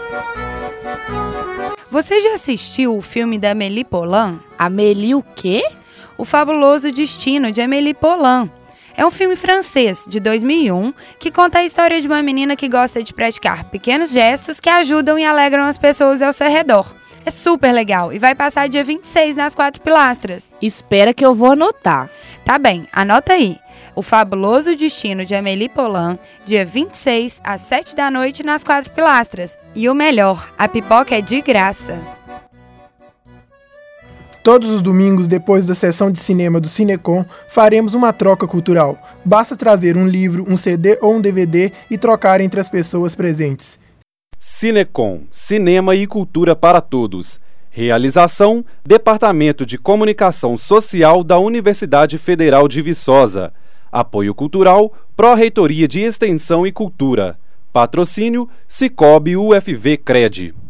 Você já assistiu o filme da Amélie Poulain? Amélie o quê? O Fabuloso Destino de Amélie Poulain. É um filme francês, de 2001, que conta a história de uma menina que gosta de praticar pequenos gestos que ajudam e alegram as pessoas ao seu redor. É super legal e vai passar dia 26 nas 4 Pilastras. Espera que eu vou anotar. Tá bem, anota aí. O Fabuloso Destino de Amélie Poulain, dia 26, às 7 da noite nas 4 Pilastras. E o melhor, a pipoca é de graça. Todos os domingos, depois da sessão de cinema do Cinecom, faremos uma troca cultural. Basta trazer um livro, um CD ou um DVD e trocar entre as pessoas presentes. Cinecom, cinema e cultura para todos. Realização, Departamento de Comunicação Social da Universidade Federal de Viçosa. Apoio cultural, Pró-Reitoria de Extensão e Cultura. Patrocínio, Cicobi UFV Cred.